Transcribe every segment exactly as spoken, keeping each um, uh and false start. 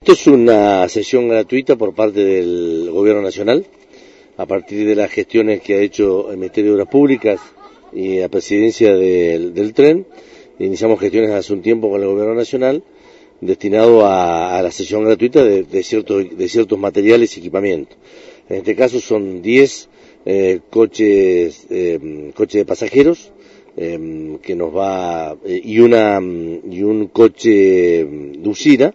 Esto es una sesión gratuita por parte del Gobierno Nacional, a partir de las gestiones que ha hecho el Ministerio de Obras Públicas y la Presidencia del, del Tren. Iniciamos gestiones hace un tiempo con el Gobierno Nacional, destinado a, a la sesión gratuita de, de, ciertos, de ciertos materiales y equipamientos. En este caso son diez eh, coches, eh, coches de pasajeros, eh, que nos va, eh, y, una, y un coche de usina,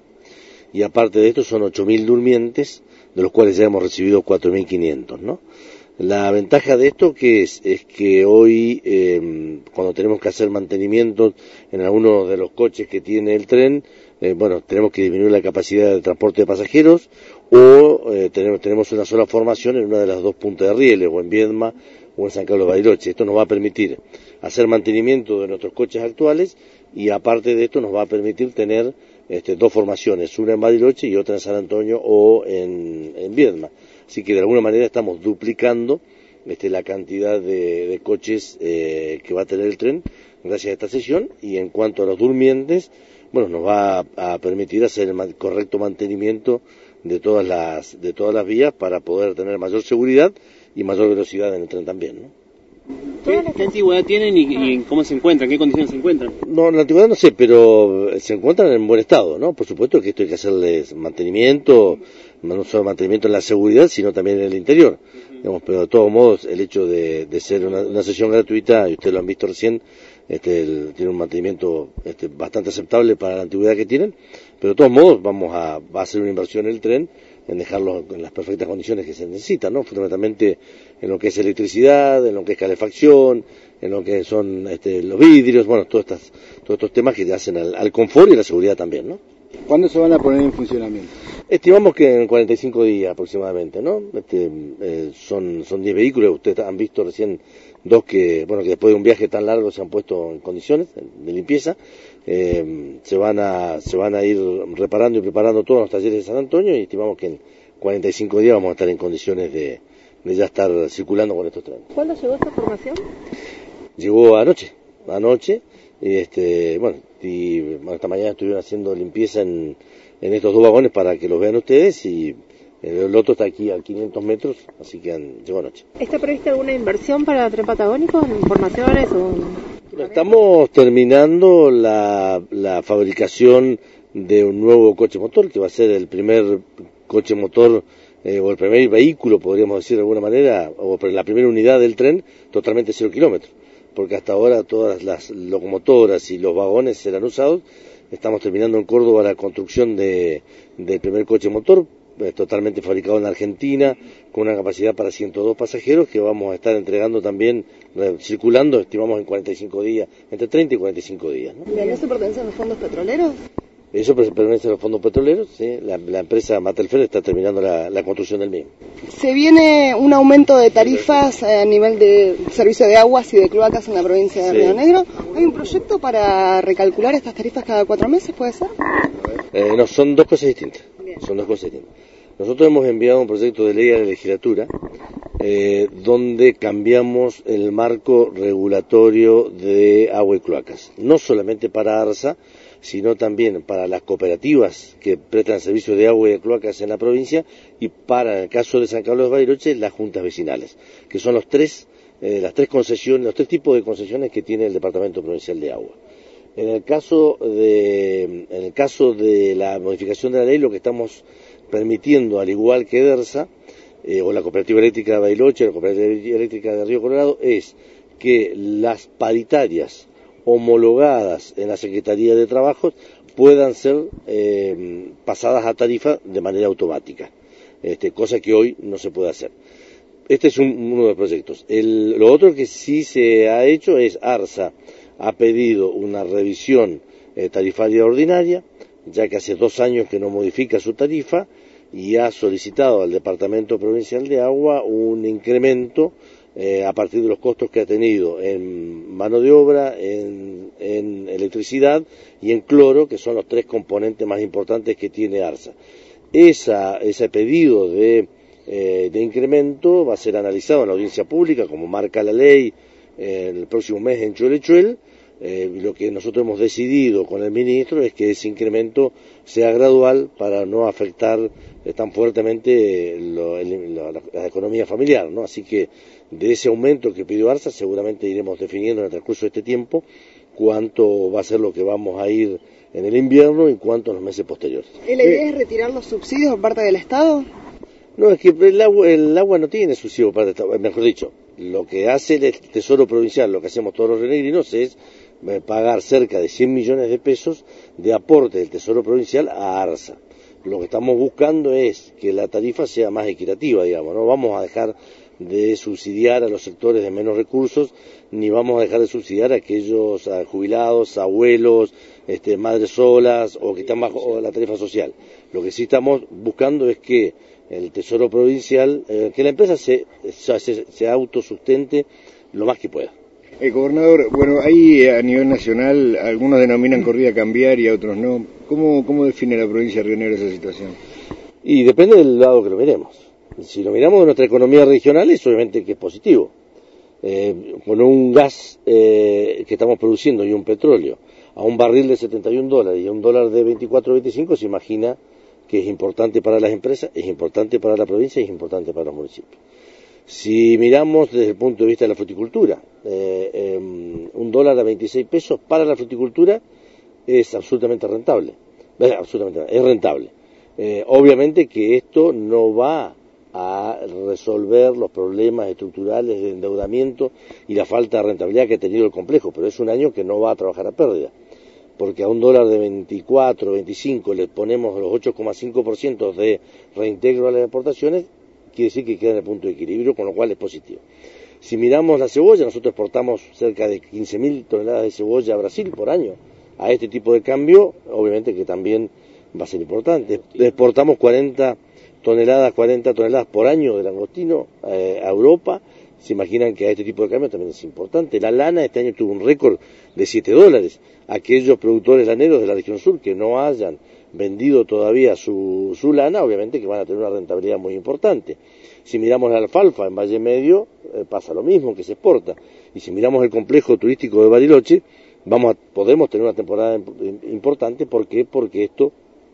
y aparte de esto son ocho mil durmientes, de los cuales ya hemos recibido cuatro mil quinientos, ¿no? La ventaja de esto que es, es que hoy, eh, cuando tenemos que hacer mantenimiento en algunos de los coches que tiene el tren, eh, bueno, tenemos que disminuir la capacidad de transporte de pasajeros, o eh, tenemos, tenemos una sola formación en una de las dos puntas de rieles, o en Viedma o en San Carlos de Bariloche. Esto nos va a permitir hacer mantenimiento de nuestros coches actuales, y aparte de esto nos va a permitir tener este, dos formaciones, una en Bariloche y otra en San Antonio o en, en Viedma. Así que de alguna manera estamos duplicando este, la cantidad de, de coches eh, que va a tener el tren gracias a esta sesión. Y en cuanto a los durmientes, bueno, nos va a, a permitir hacer el man, correcto mantenimiento de todas las de todas las vías para poder tener mayor seguridad y mayor velocidad en el tren también, ¿no? ¿Qué, ¿Qué antigüedad tienen y, y cómo se encuentran? ¿En qué condiciones se encuentran? No, la antigüedad no sé, pero se encuentran en buen estado, ¿no? Por supuesto que esto hay que hacerles mantenimiento, no solo mantenimiento en la seguridad, sino también en el interior. Uh-huh. Digamos, pero de todos modos, el hecho de, de ser una, una sesión gratuita, y ustedes lo han visto recién, este, el, tiene un mantenimiento este, bastante aceptable para la antigüedad que tienen, pero de todos modos vamos a, va a hacer una inversión en el tren, en dejarlo en las perfectas condiciones que se necesitan, ¿no? Fundamentalmente en lo que es electricidad, en lo que es calefacción, en lo que son este, los vidrios, bueno, todos estos, todos estos temas que hacen al, al confort y a la seguridad también, ¿no? ¿Cuándo se van a poner en funcionamiento? Estimamos que en cuarenta y cinco días aproximadamente, ¿no? Este, eh, son, son diez vehículos, ustedes han visto recién dos que, bueno, que después de un viaje tan largo se han puesto en condiciones de limpieza. Eh, se van a, se van a ir reparando y preparando todos los talleres de San Antonio, y estimamos que en cuarenta y cinco días vamos a estar en condiciones de, de ya estar circulando con estos trenes. ¿Cuándo llegó esta formación? Llegó anoche, anoche, y este, bueno, y bueno, esta mañana estuvieron haciendo limpieza en, en estos dos vagones para que los vean ustedes, y el otro está aquí a quinientos metros, así que han, llegó anoche. ¿Está prevista alguna inversión para Tren Patagónico en formaciones o...? Estamos terminando la, la fabricación de un nuevo coche motor, que va a ser el primer coche motor, eh, o el primer vehículo, podríamos decir de alguna manera, o la primera unidad del tren, totalmente cero kilómetros, porque hasta ahora todas las locomotoras y los vagones serán usados. Estamos terminando en Córdoba la construcción de, del primer coche motor, eh, totalmente fabricado en Argentina, con una capacidad para ciento dos pasajeros, que vamos a estar entregando también, eh, circulando, estimamos en cuarenta y cinco días, entre treinta y cuarenta y cinco días, ¿no? ¿Y eso pertenece a los fondos petroleros? Eso pertenece a los fondos petroleros, ¿sí? La, la empresa Matelfer está terminando la, la construcción del mismo. ¿Se viene un aumento de tarifas a nivel de servicio de aguas y de cloacas en la provincia de sí. Río Negro? ¿Hay un proyecto para recalcular estas tarifas cada cuatro meses, puede ser? Eh, no, son dos cosas distintas. Bien. Son dos cosas distintas. Nosotros hemos enviado un proyecto de ley a la legislatura, eh, donde cambiamos el marco regulatorio de agua y cloacas, no solamente para ARSA, sino también para las cooperativas que prestan servicios de agua y de cloacas en la provincia, y para, en el caso de San Carlos de Bariloche, las juntas vecinales, que son los tres, eh, las tres concesiones, los tres tipos de concesiones que tiene el Departamento Provincial de Agua. En el caso de, en el caso de la modificación de la ley, lo que estamos permitiendo, al igual que DERSA, eh, o la Cooperativa Eléctrica de Bariloche, la Cooperativa Eléctrica de Río Colorado, es que las paritarias homologadas en la Secretaría de Trabajo puedan ser eh, pasadas a tarifa de manera automática, este, cosa que hoy no se puede hacer. Este es un, uno de los proyectos. El, lo otro que sí se ha hecho es ARSA ha pedido una revisión eh, tarifaria ordinaria, ya que hace dos años que no modifica su tarifa, y ha solicitado al Departamento Provincial de Agua un incremento eh, a partir de los costos que ha tenido en mano de obra, en, en electricidad y en cloro, que son los tres componentes más importantes que tiene ARSA. Esa, ese pedido de, eh, de incremento va a ser analizado en la audiencia pública, como marca la ley, eh, el próximo mes en Chuelechuel, Eh, lo que nosotros hemos decidido con el ministro es que ese incremento sea gradual para no afectar eh, tan fuertemente lo, el, la, la, la economía familiar, ¿no? Así que de ese aumento que pidió ARSA seguramente iremos definiendo en el transcurso de este tiempo cuánto va a ser lo que vamos a ir en el invierno y cuánto en los meses posteriores. ¿La idea es retirar los subsidios por parte del Estado? No, es que el agua, el agua no tiene subsidio por parte del Estado, mejor dicho, lo que hace el Tesoro Provincial, lo que hacemos todos los rionegrinos es pagar cerca de cien millones de pesos de aporte del Tesoro Provincial a ARSA. Lo que estamos buscando es que la tarifa sea más equitativa, digamos, no vamos a dejar de subsidiar a los sectores de menos recursos, ni vamos a dejar de subsidiar a aquellos a jubilados, abuelos, este, madres solas o que están bajo la tarifa social. Lo que sí estamos buscando es que el Tesoro Provincial, eh, que la empresa se, se, se autosustente lo más que pueda. El gobernador, bueno, ahí a nivel nacional algunos denominan corrida cambiaria, otros no. ¿Cómo, cómo define la provincia de Río Negro esa situación? Y depende del lado que lo miremos. Si lo miramos de nuestra economía regional, es obviamente que es positivo. Eh, con un gas eh, que estamos produciendo y un petróleo a un barril de setenta y un dólares y a un dólar de veinticuatro o veinticinco, se imagina que es importante para las empresas, es importante para la provincia y es importante para los municipios. Si miramos desde el punto de vista de la fruticultura, eh, eh, un dólar a veintiséis pesos para la fruticultura es absolutamente rentable, es, absolutamente, es rentable. Eh, obviamente que esto no va a resolver los problemas estructurales de endeudamiento y la falta de rentabilidad que ha tenido el complejo, pero es un año que no va a trabajar a pérdida, porque a un dólar de veinticuatro, veinticinco le ponemos los ocho coma cinco por ciento de reintegro a las exportaciones, quiere decir que queda en el punto de equilibrio, con lo cual es positivo. Si miramos la cebolla, nosotros exportamos cerca de quince mil toneladas de cebolla a Brasil por año. A este tipo de cambio, obviamente que también va a ser importante. Exportamos cuarenta toneladas, cuarenta toneladas por año de langostino eh, a Europa. Se imaginan que a este tipo de cambio también es importante. La lana este año tuvo un récord de siete dólares. Aquellos productores laneros de la región sur que no hayan vendido todavía su, su lana, obviamente que van a tener una rentabilidad muy importante. Si miramos la alfalfa en Valle Medio, eh, pasa lo mismo, que se exporta. Y si miramos el complejo turístico de Bariloche, vamos a, podemos tener una temporada importante. ¿Por qué? Porque esto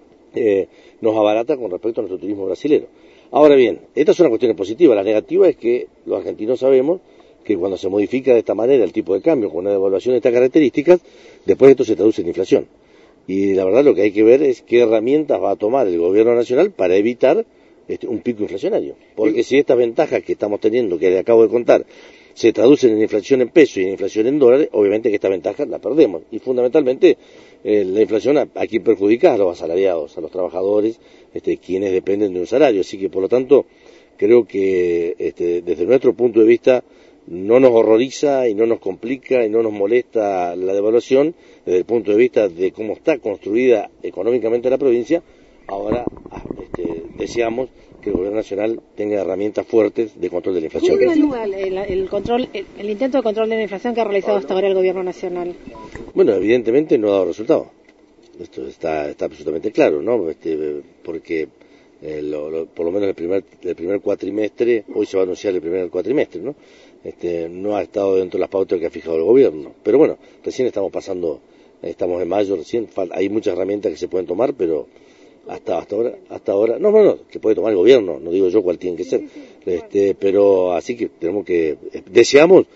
eh, nos abarata con respecto a nuestro turismo brasilero. Ahora bien, estas son las cuestiones positivas. La negativa es que los argentinos sabemos que cuando se modifica de esta manera el tipo de cambio, con una devaluación de estas características, después esto se traduce en inflación. Y la verdad lo que hay que ver es qué herramientas va a tomar el gobierno nacional para evitar este, un pico inflacionario. Porque si estas ventajas que estamos teniendo, que le acabo de contar, se traducen en inflación en pesos y en inflación en dólares, obviamente que esta ventaja la perdemos. Y fundamentalmente eh, la inflación a, a quien perjudica a los asalariados, a los trabajadores, este, quienes dependen de un salario. Así que por lo tanto creo que este, desde nuestro punto de vista no nos horroriza y no nos complica y no nos molesta la devaluación desde el punto de vista de cómo está construida económicamente la provincia. Ahora este, deseamos que el gobierno nacional tenga herramientas fuertes de control de la inflación. ¿Cómo evalúa el, el, control, el, el intento de control de la inflación que ha realizado hasta ahora el gobierno nacional? Bueno, evidentemente no ha dado resultado. Esto está, está absolutamente claro, ¿no? Este, porque eh, lo, lo, por lo menos el primer, el primer cuatrimestre, hoy se va a anunciar el primer cuatrimestre, ¿no? Este, no ha estado dentro de las pautas que ha fijado el gobierno. Pero bueno, recién estamos pasando, estamos en mayo, recién hay muchas herramientas que se pueden tomar, pero hasta hasta ahora, hasta ahora, no, no, no, que puede tomar el gobierno, no digo yo cuál tiene que ser. Este, pero así que tenemos que, deseamos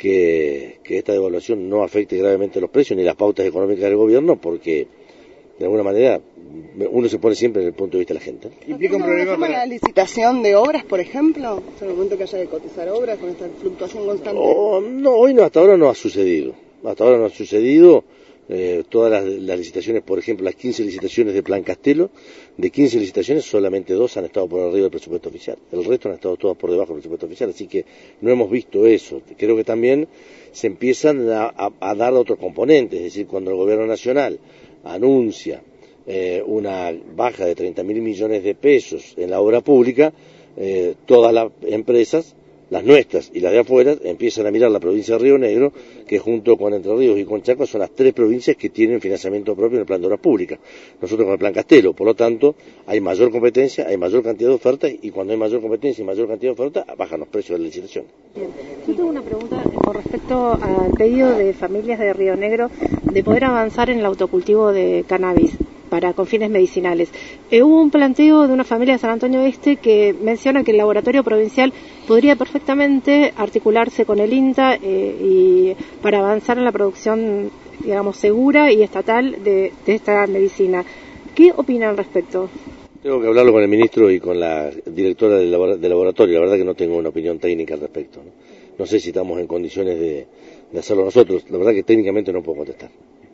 que, que esta devaluación no afecte gravemente los precios ni las pautas económicas del gobierno, porque de alguna manera uno se pone siempre en el punto de vista de la gente. ¿Implica un problema para la licitación de obras, por ejemplo? ¿Es el momento que haya que cotizar obras con esta fluctuación constante? Oh, no, hoy no, hasta ahora no ha sucedido. Hasta ahora no ha sucedido. Eh, todas las, las licitaciones, por ejemplo, las quince licitaciones de Plan Castelo, de quince licitaciones solamente dos han estado por arriba del presupuesto oficial. El resto han estado todas por debajo del presupuesto oficial, así que no hemos visto eso. Creo que también se empiezan a, a, a dar otros componentes, es decir, cuando el gobierno nacional anuncia eh, una baja de treinta mil millones de pesos en la obra pública, eh, todas las empresas las nuestras y las de afuera, empiezan a mirar la provincia de Río Negro, que junto con Entre Ríos y con Chaco son las tres provincias que tienen financiamiento propio en el plan de obras públicas. Nosotros con el plan Castelo, por lo tanto, hay mayor competencia, hay mayor cantidad de ofertas, y cuando hay mayor competencia y mayor cantidad de ofertas, bajan los precios de la licitación. Bien. Yo tengo una pregunta con respecto al pedido de familias de Río Negro de poder avanzar en el autocultivo de cannabis para con fines medicinales. Eh, hubo un planteo de una familia de San Antonio Este que menciona que el laboratorio provincial podría perfectamente articularse con el INTA eh, y para avanzar en la producción, digamos, segura y estatal de, de esta medicina. ¿Qué opina al respecto? Tengo que hablarlo con el ministro y con la directora del, labor del laboratorio. La verdad que no tengo una opinión técnica al respecto. No, no sé si estamos en condiciones de, de hacerlo nosotros. La verdad que técnicamente no puedo contestar.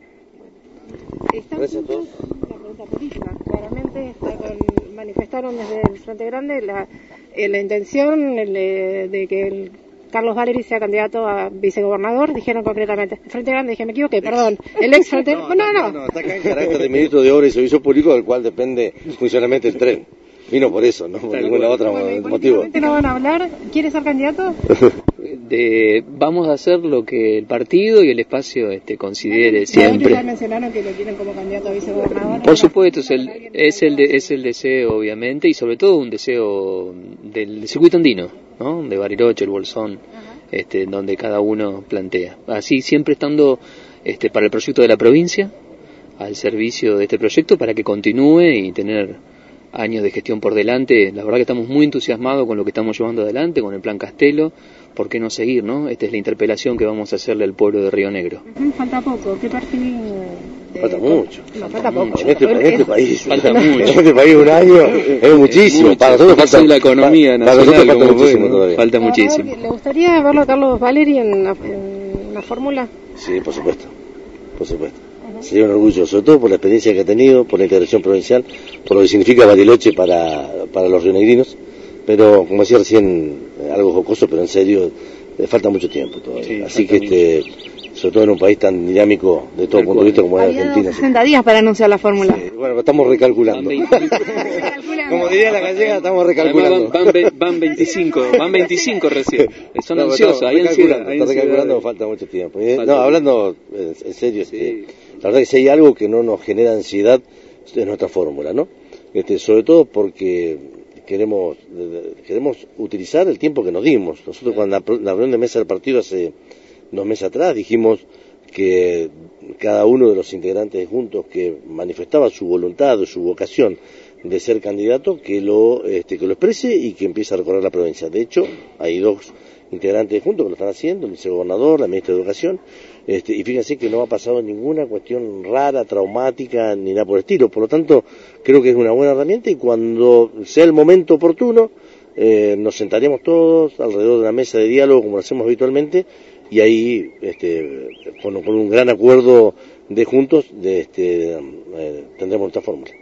Gracias a todos. La pregunta política. Claramente está con, manifestaron desde el Frente Grande la, eh, la intención el, eh, de que el Carlos Valeri sea candidato a vicegobernador. Dijeron concretamente, el Frente Grande, dije, me equivoqué, perdón, el ex Frente no, no, no, no, está acá en carácter de ministro de Obras y Servicios Públicos, del cual depende funcionalmente el tren. Vino por eso, no por ningún otro bueno, motivo. ¿No van a hablar? ¿Quiere ser candidato? De, vamos a hacer lo que el partido y el espacio este, considere no, siempre. Ya mencionaron que lo quieren como candidato a vicegobernador. Por supuesto, es el, es, el de, es el deseo, obviamente, y sobre todo un deseo del, del circuito andino, ¿no? De Bariloche, el Bolsón, este, donde cada uno plantea. Así, siempre estando este, para el proyecto de la provincia, al servicio de este proyecto, para que continúe y tener años de gestión por delante. La verdad que estamos muy entusiasmados con lo que estamos llevando adelante, con el plan Castelo. ¿Por qué no seguir, no? Esta es la interpelación que vamos a hacerle al pueblo de Río Negro. Falta poco. ¿Qué perfil? De... Falta mucho. No, falta poco. En este, en este país. Falta mucho. En este país un año es muchísimo. Mucho. Para nosotros falta la economía para, nacional. para nosotros falta muchísimo bueno, todavía. Falta muchísimo. ¿Le gustaría verlo a Carlos Valeri en la, en la fórmula? Sí, por supuesto. Por supuesto. Sería un orgullo, sobre todo por la experiencia que ha tenido, por la integración provincial, por lo que significa Bariloche para, para los rionegrinos, pero como decía recién, algo jocoso, pero en serio, le falta mucho tiempo todavía. Sí, así que, este, sobre todo en un país tan dinámico de todo punto de vista como es Argentina. sesenta días para anunciar la fórmula. Sí, bueno, estamos recalculando. Como diría la gallega, estamos recalculando. Van, van, van veinticinco, van veinticinco recién. Son no, ansiosos, hay ansiedad. Está recalculando, falta mucho tiempo. Falta no, hablando en serio, sí. este, la verdad que si hay algo que no nos genera ansiedad es nuestra fórmula, ¿no? Este, sobre todo porque queremos queremos utilizar el tiempo que nos dimos. Nosotros cuando la, la reunión de mesa del partido hace dos meses atrás dijimos que cada uno de los integrantes de Juntos que manifestaba su voluntad o su vocación de ser candidato, que lo este, que lo exprese y que empiece a recorrer la provincia. De hecho, hay dos integrantes de Juntos que lo están haciendo, el vicegobernador, la ministra de Educación, este, y fíjense que no ha pasado ninguna cuestión rara, traumática, ni nada por el estilo. Por lo tanto, creo que es una buena herramienta y cuando sea el momento oportuno, eh, nos sentaremos todos alrededor de una mesa de diálogo como lo hacemos habitualmente y ahí, este, con, con un gran acuerdo de Juntos, de, este, eh, tendremos nuestra fórmula.